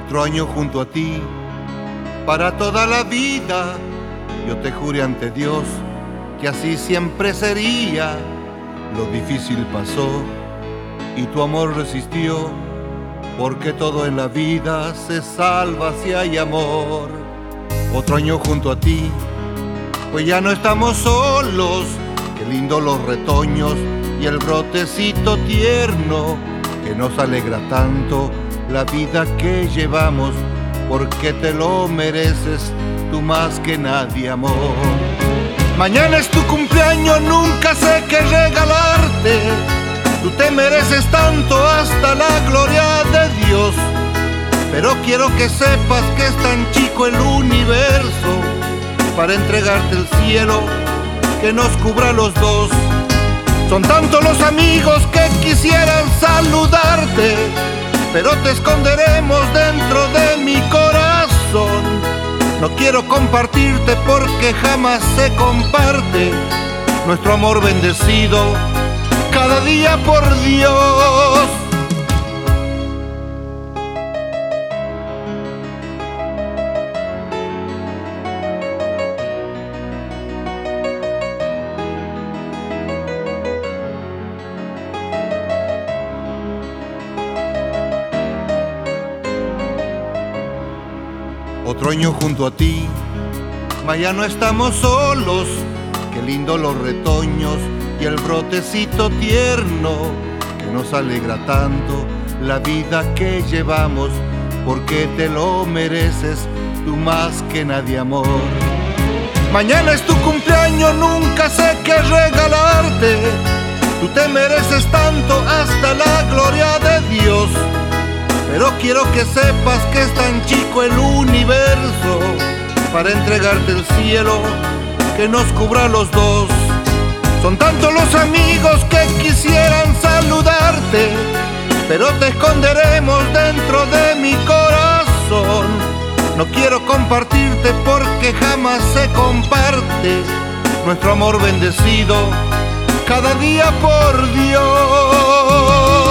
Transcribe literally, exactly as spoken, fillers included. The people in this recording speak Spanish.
Otro año junto a ti, para toda la vida. Yo te juré ante Dios que así siempre sería. Lo difícil pasó y tu amor resistió, porque todo en la vida se salva si hay amor. Otro año junto a ti, pues ya no estamos solos. Qué lindo los retoños y el brotecito tierno que nos alegra tanto la vida que llevamos, porque te lo mereces tú más que nadie, amor. Mañana es tu cumpleaños, nunca sé qué regalarte. Tú te mereces tanto, hasta la gloria de Dios. Pero quiero que sepas que es tan chico el universo para entregarte el cielo que nos cubra a los dos. Son tantos los amigos que quisieran saludarte, pero te esconderemos dentro de mi corazón. No quiero compartirte porque jamás se comparte nuestro amor bendecido cada día por Dios. Otro año junto a ti, mas ya no estamos solos. Qué lindo los retoños y el brotecito tierno que nos alegra tanto la vida que llevamos, porque te lo mereces tú más que nadie, amor. Mañana es tu cumpleaños, nunca sé qué regalarte. Tú te mereces tanto, hasta la gloria de Dios. Pero quiero que sepas que es tan chico el universo para entregarte el cielo que nos cubra a los dos. Son tantos los amigos que quisieran saludarte, pero te esconderemos dentro de mi corazón. No quiero compartirte porque jamás se comparte nuestro amor bendecido cada día por Dios.